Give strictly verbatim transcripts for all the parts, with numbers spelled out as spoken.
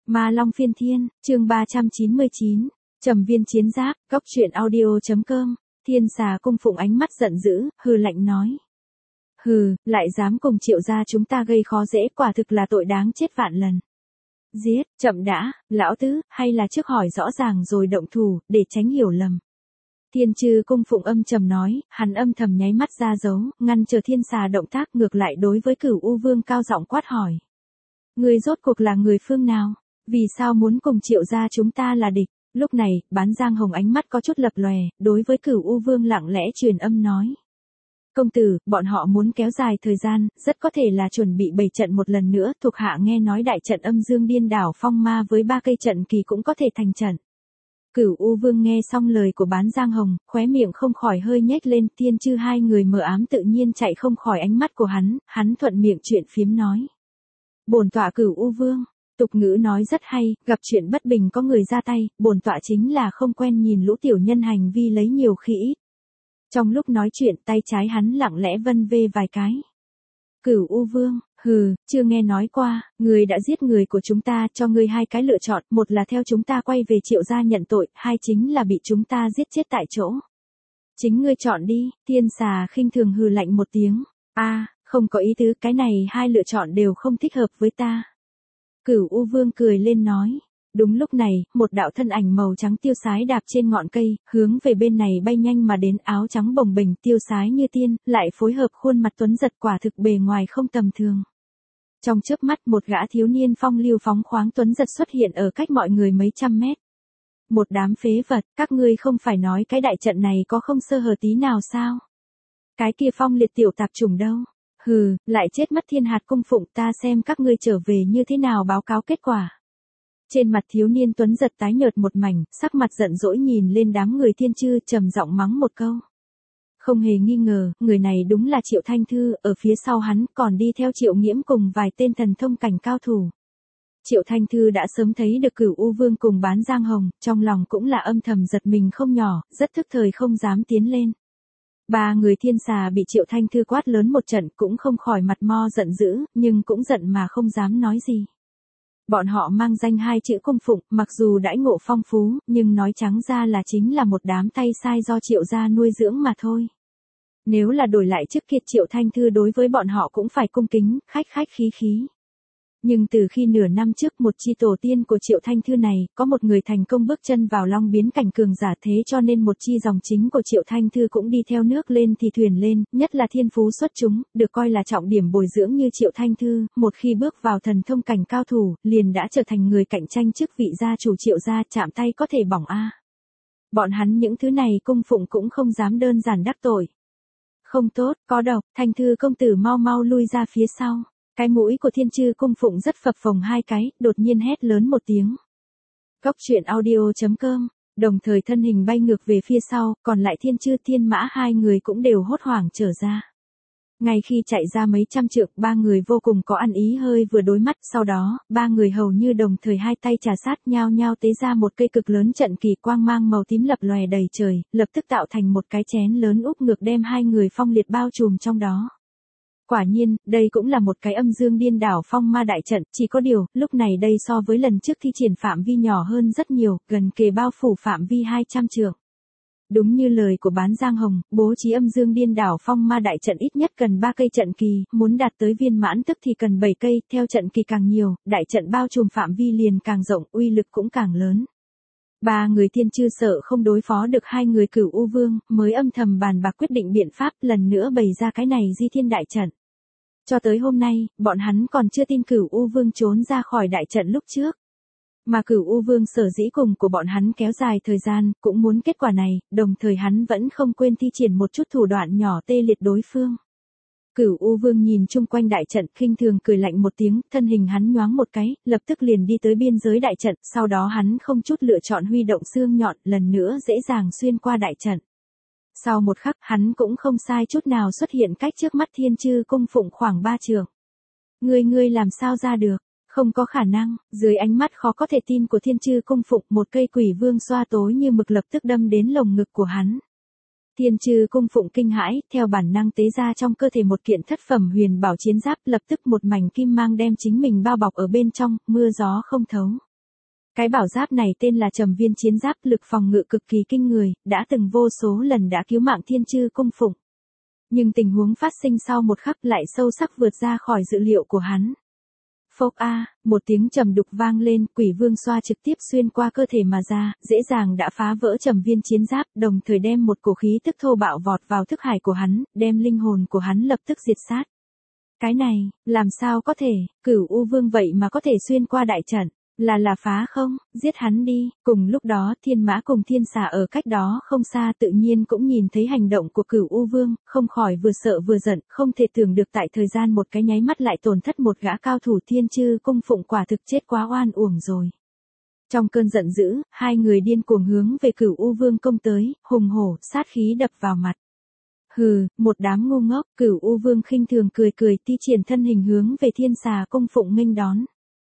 Ma Long Phiên Thiên, chương ba trăm chín mươi chín, Trầm Viên Chiến Giáp, Góc Truyện Audio chấm com. Thiên Xà Cung Phụng ánh mắt giận dữ, hừ lạnh nói. Hừ, lại dám cùng Triệu gia chúng ta gây khó dễ, quả thực là tội đáng chết vạn lần. Giết, chậm đã, lão tứ, hay là trước hỏi rõ ràng rồi động thủ, để tránh hiểu lầm. Thiên Chư Cung Phụng âm trầm nói, hắn âm thầm nháy mắt ra dấu, ngăn chờ Thiên Xà động tác, ngược lại đối với Cửu U Vương cao giọng quát hỏi. Người rốt cuộc là người phương nào? Vì sao muốn cùng Triệu gia chúng ta là địch? Lúc này, Bán Giang Hồng ánh mắt có chút lập lòe, đối với Cửu U Vương lặng lẽ truyền âm nói. Công tử, bọn họ muốn kéo dài thời gian, rất có thể là chuẩn bị bày trận một lần nữa, thuộc hạ nghe nói đại trận Âm Dương Điên Đảo Phong Ma với ba cây trận kỳ cũng có thể thành trận. Cửu U Vương nghe xong lời của Bán Giang Hồng, khóe miệng không khỏi hơi nhếch lên, Thiên Chư hai người mờ ám tự nhiên chạy không khỏi ánh mắt của hắn, hắn thuận miệng chuyện phiếm nói. Bổn tọa Cửu U Vương, tục ngữ nói rất hay, gặp chuyện bất bình có người ra tay, bổn tọa chính là không quen nhìn lũ tiểu nhân hành vi lấy nhiều khi ít. Trong lúc nói chuyện tay trái hắn lặng lẽ vân vê vài cái. Cửu U Vương, hừ, chưa nghe nói qua, người đã giết người của chúng ta, cho ngươi hai cái lựa chọn, một là theo chúng ta quay về Triệu gia nhận tội, hai chính là bị chúng ta giết chết tại chỗ. Chính ngươi chọn đi. Thiên Xà khinh thường hừ lạnh một tiếng. A, à, không có ý tứ, cái này hai lựa chọn đều không thích hợp với ta. Cửu U Vương cười lên nói. Đúng lúc này, một đạo thân ảnh màu trắng tiêu sái đạp trên ngọn cây, hướng về bên này bay nhanh mà đến, áo trắng bồng bềnh, tiêu sái như tiên, lại phối hợp khuôn mặt tuấn giật, quả thực bề ngoài không tầm thường. Trong chớp mắt, một gã thiếu niên phong lưu phóng khoáng tuấn giật xuất hiện ở cách mọi người mấy trăm mét. Một đám phế vật, các ngươi không phải nói cái đại trận này có không sơ hở tí nào sao? Cái kia phong liệt tiểu tạp chủng đâu? Hừ, lại chết mất Thiên Hạt Cung Phụng, ta xem các ngươi trở về như thế nào báo cáo kết quả. Trên mặt thiếu niên tuấn giật tái nhợt một mảnh, sắc mặt giận dỗi nhìn lên đám người Thiên Chư, trầm giọng mắng một câu. Không hề nghi ngờ, người này đúng là Triệu Thanh Thư, ở phía sau hắn còn đi theo Triệu Nghiễm cùng vài tên thần thông cảnh cao thủ. Triệu Thanh Thư đã sớm thấy được Cửu U Vương cùng Bán Giang Hồng, trong lòng cũng là âm thầm giật mình không nhỏ, rất thức thời không dám tiến lên. Ba người Thiên Xà bị Triệu Thanh Thư quát lớn một trận cũng không khỏi mặt mo giận dữ, nhưng cũng giận mà không dám nói gì. Bọn họ mang danh hai chữ cung phụng, mặc dù đãi ngộ phong phú, nhưng nói trắng ra là chính là một đám tay sai do Triệu gia nuôi dưỡng mà thôi. Nếu là đổi lại trước kia Triệu Thanh Thư đối với bọn họ cũng phải cung kính, khách khách khí khí. Nhưng từ khi nửa năm trước một chi tổ tiên của Triệu Thanh Thư này, có một người thành công bước chân vào Long biến cảnh cường giả, thế cho nên một chi dòng chính của Triệu Thanh Thư cũng đi theo nước lên thì thuyền lên, nhất là thiên phú xuất chúng, được coi là trọng điểm bồi dưỡng như Triệu Thanh Thư, một khi bước vào thần thông cảnh cao thủ, liền đã trở thành người cạnh tranh chức vị gia chủ Triệu gia, chạm tay có thể bỏng a. Bọn hắn những thứ này cung phụng cũng không dám đơn giản đắc tội. Không tốt, có độc, Thanh Thư công tử mau mau lui ra phía sau. Cái mũi của Thiên Chư Cung Phụng rất phập phồng hai cái, đột nhiên hét lớn một tiếng. Góc Truyện Audio chấm com, đồng thời thân hình bay ngược về phía sau, còn lại Thiên Chư Thiên Mã hai người cũng đều hốt hoảng trở ra. Ngay khi chạy ra mấy trăm trượng, ba người vô cùng có ăn ý hơi vừa đối mắt, sau đó, ba người hầu như đồng thời hai tay trà sát nhao nhao tế ra một cây cực lớn trận kỳ, quang mang màu tím lập lòe đầy trời, lập tức tạo thành một cái chén lớn úp ngược đem hai người phong liệt bao trùm trong đó. Quả nhiên, đây cũng là một cái Âm Dương Điên Đảo Phong Ma đại trận, chỉ có điều, lúc này đây so với lần trước thi triển phạm vi nhỏ hơn rất nhiều, gần kề bao phủ phạm vi hai trăm trượng. Đúng như lời của Bán Giang Hồng, bố trí Âm Dương Điên Đảo Phong Ma đại trận ít nhất cần ba cây trận kỳ, muốn đạt tới viên mãn tức thì cần bảy cây, theo trận kỳ càng nhiều, đại trận bao trùm phạm vi liền càng rộng, uy lực cũng càng lớn. Ba người Thiên Chư sợ không đối phó được hai người Cửu U Vương, mới âm thầm bàn bạc quyết định biện pháp, lần nữa bày ra cái này Di Thiên đại trận. Cho tới hôm nay, bọn hắn còn chưa tin Cửu U Vương trốn ra khỏi đại trận lúc trước. Mà Cửu U Vương sở dĩ cùng của bọn hắn kéo dài thời gian, cũng muốn kết quả này, đồng thời hắn vẫn không quên thi triển một chút thủ đoạn nhỏ tê liệt đối phương. Cửu U Vương nhìn chung quanh đại trận, khinh thường cười lạnh một tiếng, thân hình hắn nhoáng một cái, lập tức liền đi tới biên giới đại trận, sau đó hắn không chút lựa chọn huy động xương nhọn, lần nữa dễ dàng xuyên qua đại trận. Sau một khắc, hắn cũng không sai chút nào xuất hiện cách trước mắt Thiên Chư Cung Phụng khoảng ba trượng. Ngươi ngươi làm sao ra được? Không có khả năng. Dưới ánh mắt khó có thể tin của Thiên Chư Cung Phụng, một cây quỷ vương xoa tối như mực lập tức đâm đến lồng ngực của hắn. Thiên Chư Cung Phụng kinh hãi, theo bản năng tế ra trong cơ thể một kiện thất phẩm huyền bảo chiến giáp, lập tức một mảnh kim mang đem chính mình bao bọc ở bên trong, mưa gió không thấu. Cái bảo giáp này tên là Trầm Viên Chiến Giáp, lực phòng ngự cực kỳ kinh người, đã từng vô số lần đã cứu mạng Thiên Chư Cung Phụng. Nhưng tình huống phát sinh sau một khắc lại sâu sắc vượt ra khỏi dự liệu của hắn. Phốc a, một tiếng trầm đục vang lên, Quỷ Vương xoa trực tiếp xuyên qua cơ thể mà ra, dễ dàng đã phá vỡ Trầm Viên Chiến Giáp, đồng thời đem một cổ khí tức thô bạo vọt vào thức hải của hắn, đem linh hồn của hắn lập tức diệt sát. Cái này, làm sao có thể, Cửu U Vương vậy mà có thể xuyên qua đại trận, là là phá không, giết hắn đi. Cùng lúc đó Thiên Mã cùng Thiên Xà ở cách đó không xa tự nhiên cũng nhìn thấy hành động của Cửu U Vương, không khỏi vừa sợ vừa giận, không thể tưởng được tại thời gian một cái nháy mắt lại tổn thất một gã cao thủ Thiên Chư Cung Phụng, quả thực chết quá oan uổng rồi. Trong cơn giận dữ, hai người điên cuồng hướng về Cửu U Vương công tới, hùng hổ, sát khí đập vào mặt. Hừ, một đám ngu ngốc. Cửu U Vương khinh thường cười cười, thi triển thân hình hướng về Thiên Xà Cung Phụng nghênh đón.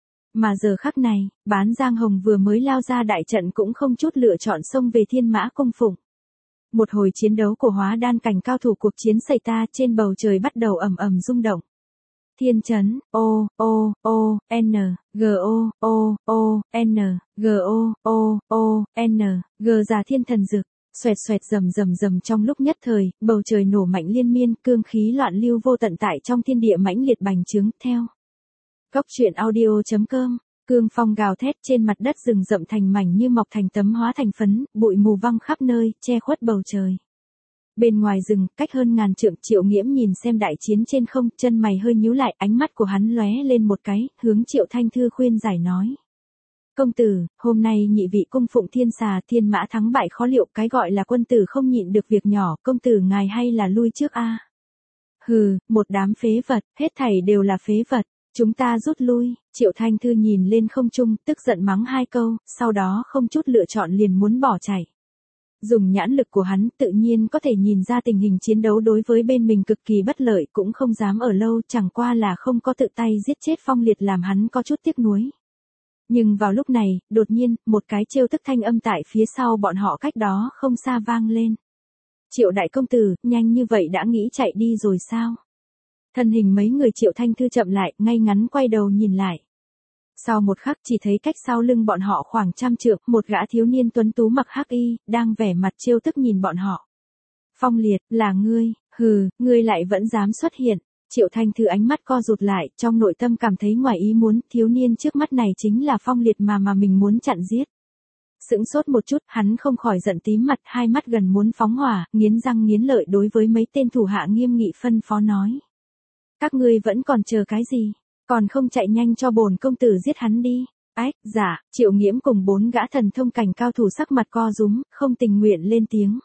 Mà giờ khắc này, Bán Giang Hồng vừa mới lao ra đại trận cũng không chút lựa chọn xông về Thiên Mã Cung Phụng. Một hồi chiến đấu của hóa đan cảnh cao thủ, cuộc chiến xảy ra trên bầu trời bắt đầu ầm ầm rung động. Thiên chấn, O, O, O, N, G O, O, O, N, G O, O, O, N, G già thiên thần dực, xoẹt xoẹt rầm rầm rầm trong lúc nhất thời, bầu trời nổ mạnh liên miên, cương khí loạn lưu vô tận tại trong thiên địa mãnh liệt bành trướng theo. Góc truyện audio chấm com, cương phong gào thét trên mặt đất rừng rậm thành mảnh như mọc thành tấm hóa thành phấn, bụi mù văng khắp nơi, che khuất bầu trời. Bên ngoài rừng, cách hơn ngàn trượng, Triệu Nghiễm nhìn xem đại chiến trên không, chân mày hơi nhíu lại, ánh mắt của hắn lóe lên một cái, hướng Triệu Thanh Thư khuyên giải nói. Công tử, hôm nay nhị vị cung phụng Thiên Xà Thiên Mã thắng bại khó liệu, cái gọi là quân tử không nhịn được việc nhỏ, công tử ngài hay là lui trước a. Hừ, một đám phế vật, hết thảy đều là phế vật. Chúng ta rút lui. Triệu Thanh Thư nhìn lên không trung, tức giận mắng hai câu, sau đó không chút lựa chọn liền muốn bỏ chạy. Dùng nhãn lực của hắn tự nhiên có thể nhìn ra tình hình chiến đấu đối với bên mình cực kỳ bất lợi, cũng không dám ở lâu, chẳng qua là không có tự tay giết chết Phong Liệt làm hắn có chút tiếc nuối. Nhưng vào lúc này, đột nhiên, một cái trêu tức thanh âm tại phía sau bọn họ cách đó không xa vang lên. Triệu đại công tử, nhanh như vậy đã nghĩ chạy đi rồi sao? Thân hình mấy người Triệu Thanh Thư chậm lại, ngay ngắn quay đầu nhìn lại. Sau một khắc chỉ thấy cách sau lưng bọn họ khoảng trăm trượng, một gã thiếu niên tuấn tú mặc hắc y, đang vẻ mặt trêu tức nhìn bọn họ. Phong Liệt, là ngươi, hừ, ngươi lại vẫn dám xuất hiện. Triệu Thanh Thư ánh mắt co rụt lại, trong nội tâm cảm thấy ngoài ý muốn, thiếu niên trước mắt này chính là Phong Liệt mà mà mình muốn chặn giết. Sững sốt một chút, hắn không khỏi giận tím mặt, hai mắt gần muốn phóng hỏa, nghiến răng nghiến lợi đối với mấy tên thủ hạ nghiêm nghị phân phó nói. Các ngươi vẫn còn chờ cái gì? Còn không chạy nhanh cho bổn công tử giết hắn đi. Ách, dạ, Triệu Nghiễm cùng bốn gã thần thông cảnh cao thủ sắc mặt co rúm, không tình nguyện lên tiếng.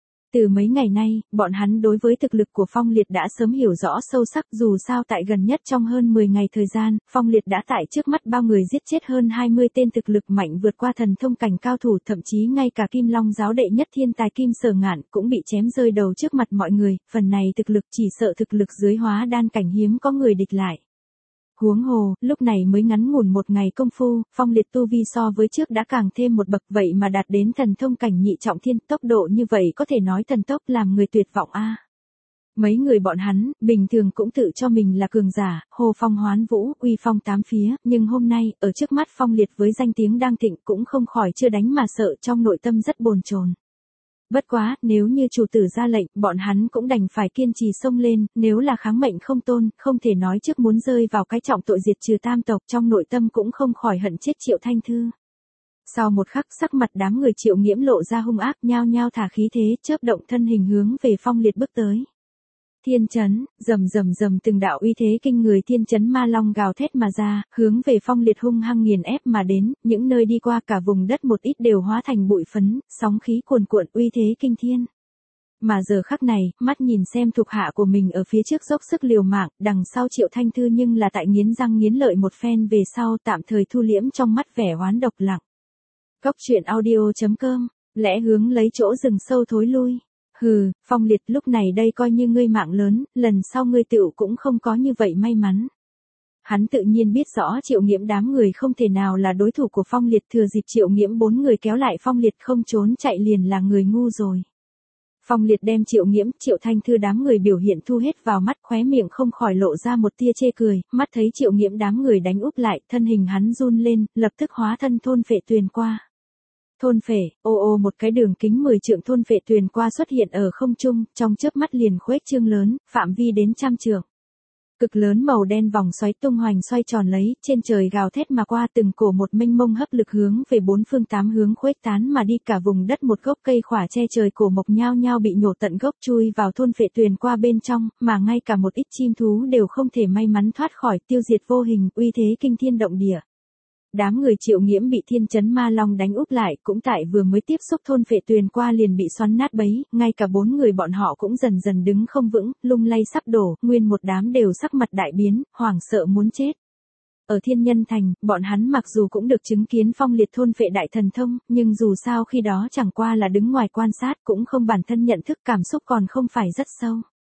Từ mấy ngày nay, bọn hắn đối với thực lực của Phong Liệt đã sớm hiểu rõ sâu sắc, dù sao tại gần nhất trong hơn mười ngày thời gian, Phong Liệt đã tại trước mắt bao người giết chết hơn hai mươi tên thực lực mạnh vượt qua thần thông cảnh cao thủ, thậm chí ngay cả Kim Long giáo đệ nhất thiên tài Kim Sở Ngạn cũng bị chém rơi đầu trước mặt mọi người, phần này thực lực chỉ sợ thực lực dưới hóa đan cảnh hiếm có người địch lại. Huống hồ, lúc này mới ngắn ngủn một ngày công phu, Phong Liệt tu vi so với trước đã càng thêm một bậc, vậy mà đạt đến thần thông cảnh nhị trọng thiên, tốc độ như vậy có thể nói thần tốc làm người tuyệt vọng a. Mấy người bọn hắn, bình thường cũng tự cho mình là cường giả, hồ phong hoán vũ, uy phong tám phía, nhưng hôm nay, ở trước mắt Phong Liệt với danh tiếng đang thịnh cũng không khỏi chưa đánh mà sợ, trong nội tâm rất bồn chồn. Bất quá, nếu như chủ tử ra lệnh, bọn hắn cũng đành phải kiên trì xông lên, nếu là kháng mệnh không tôn, không thể nói trước muốn rơi vào cái trọng tội diệt trừ tam tộc, trong nội tâm cũng không khỏi hận chết Triệu Thanh Thư. Sau một khắc, sắc mặt đám người Triệu Nghiễm lộ ra hung ác, nhao nhao thả khí thế, chớp động thân hình hướng về Phong Liệt bước tới. Thiên chấn, rầm rầm rầm từng đạo uy thế kinh người thiên chấn ma long gào thét mà ra, hướng về Phong Liệt hung hăng nghiền ép mà đến, những nơi đi qua cả vùng đất một ít đều hóa thành bụi phấn, sóng khí cuồn cuộn uy thế kinh thiên. Mà giờ khắc này, mắt nhìn xem thuộc hạ của mình ở phía trước dốc sức liều mạng, đằng sau Triệu Thanh Thư nhưng là tại nghiến răng nghiến lợi một phen về sau tạm thời thu liễm trong mắt vẻ oán độc lặng. Góc truyện audio chấm com, lẽ hướng lấy chỗ rừng sâu thối lui. Hừ, Phong Liệt, lúc này đây coi như ngươi mạng lớn, lần sau ngươi tựu cũng không có như vậy may mắn. Hắn tự nhiên biết rõ Triệu Nghiễm đám người không thể nào là đối thủ của Phong Liệt, thừa dịp Triệu Nghiễm bốn người kéo lại Phong Liệt không trốn chạy liền là người ngu rồi. Phong Liệt đem Triệu Nghiễm, Triệu Thanh Thư đám người biểu hiện thu hết vào mắt, khóe miệng không khỏi lộ ra một tia chê cười, mắt thấy Triệu Nghiễm đám người đánh úp lại, thân hình hắn run lên, lập tức hóa thân thôn phệ tuyền qua. Thôn phệ, ô ô một cái đường kính mười trượng thôn phệ tuyền qua xuất hiện ở không trung, trong chớp mắt liền khuếch trương lớn, phạm vi đến trăm trượng. Cực lớn màu đen vòng xoáy tung hoành xoay tròn lấy, trên trời gào thét mà qua, từng cổ một mênh mông hấp lực hướng về bốn phương tám hướng khuếch tán mà đi, cả vùng đất một gốc cây khỏa che trời cổ mộc nhao nhao bị nhổ tận gốc chui vào thôn phệ tuyền qua bên trong, mà ngay cả một ít chim thú đều không thể may mắn thoát khỏi, tiêu diệt vô hình, uy thế kinh thiên động địa. Đám người Triệu Nghiễm bị thiên chấn ma long đánh úp lại, cũng tại vừa mới tiếp xúc thôn phệ tuyền qua liền bị xoắn nát bấy, ngay cả bốn người bọn họ cũng dần dần đứng không vững, lung lay sắp đổ, nguyên một đám đều sắc mặt đại biến, hoảng sợ muốn chết. Ở Thiên Nhân Thành, bọn hắn mặc dù cũng được chứng kiến Phong Liệt thôn phệ đại thần thông, nhưng dù sao khi đó chẳng qua là đứng ngoài quan sát, cũng không bản thân nhận thức, cảm xúc còn không phải rất sâu.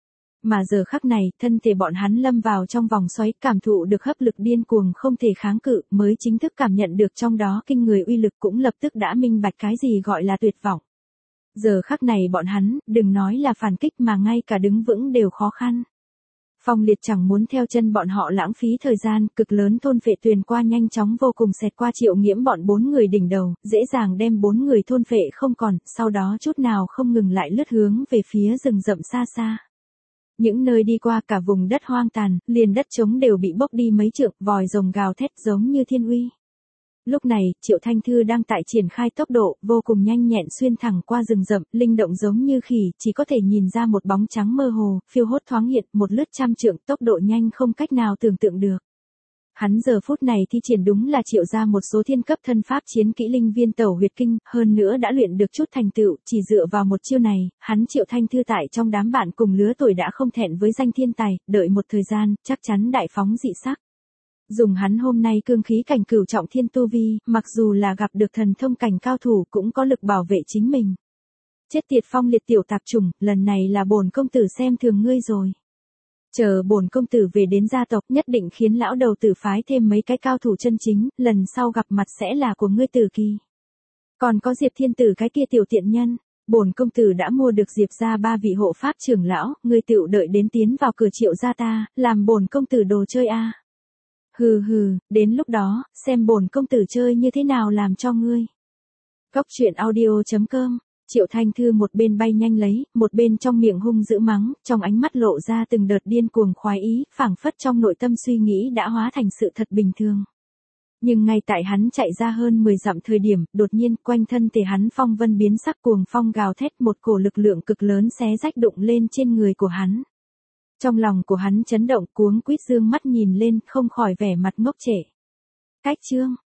Mà giờ khắc này, thân thể bọn hắn lâm vào trong vòng xoáy, cảm thụ được hấp lực điên cuồng không thể kháng cự, mới chính thức cảm nhận được trong đó kinh người uy lực, cũng lập tức đã minh bạch cái gì gọi là tuyệt vọng. Giờ khắc này bọn hắn, đừng nói là phản kích mà ngay cả đứng vững đều khó khăn. Phong Liệt chẳng muốn theo chân bọn họ lãng phí thời gian, cực lớn thôn phệ tuyền qua nhanh chóng vô cùng xẹt qua Triệu Nghiễm bọn bốn người đỉnh đầu, dễ dàng đem bốn người thôn phệ không còn, sau đó chút nào không ngừng lại lướt hướng về phía rừng rậm xa xa. Những nơi đi qua cả vùng đất hoang tàn, liền đất trống đều bị bốc đi mấy trượng, vòi rồng gào thét giống như thiên uy. Lúc này, Triệu Thanh Thư đang tại triển khai tốc độ, vô cùng nhanh nhẹn xuyên thẳng qua rừng rậm, linh động giống như khỉ, chỉ có thể nhìn ra một bóng trắng mơ hồ, phiêu hốt thoáng hiện, một lướt trăm trượng, tốc độ nhanh không cách nào tưởng tượng được. Hắn giờ phút này thi triển đúng là triệu ra một số thiên cấp thân pháp chiến kỹ linh viên tẩu huyệt kinh, hơn nữa đã luyện được chút thành tựu, chỉ dựa vào một chiêu này, hắn Triệu Thanh Thư tại trong đám bạn cùng lứa tuổi đã không thẹn với danh thiên tài, đợi một thời gian, chắc chắn đại phóng dị sắc. Dùng hắn hôm nay cương khí cảnh cửu trọng thiên tu vi, mặc dù là gặp được thần thông cảnh cao thủ cũng có lực bảo vệ chính mình. Chết tiệt Phong Liệt tiểu tạp chủng, lần này là bổn công tử xem thường ngươi rồi. Chờ bổn công tử về đến gia tộc, nhất định khiến lão đầu tử phái thêm mấy cái cao thủ chân chính, lần sau gặp mặt sẽ là của ngươi Tử Kỳ. Còn có Diệp Thiên Tử cái kia tiểu tiện nhân, bổn công tử đã mua được Diệp gia ba vị hộ pháp trưởng lão, ngươi tựu đợi đến tiến vào cửa Triệu gia ta, làm bổn công tử đồ chơi a. À. Hừ hừ, đến lúc đó, xem bổn công tử chơi như thế nào làm cho ngươi. Góc truyện audio chấm com. Triệu Thanh Thư một bên bay nhanh lấy, một bên trong miệng hung dữ mắng, trong ánh mắt lộ ra từng đợt điên cuồng khoái ý, phảng phất trong nội tâm suy nghĩ đã hóa thành sự thật bình thường. Nhưng ngay tại hắn chạy ra hơn mười dặm thời điểm, đột nhiên quanh thân thể hắn phong vân biến sắc, cuồng phong gào thét, một cổ lực lượng cực lớn xé rách đụng lên trên người của hắn. Trong lòng của hắn chấn động, cuống quýt dương mắt nhìn lên, không khỏi vẻ mặt ngốc trệ. Cách chương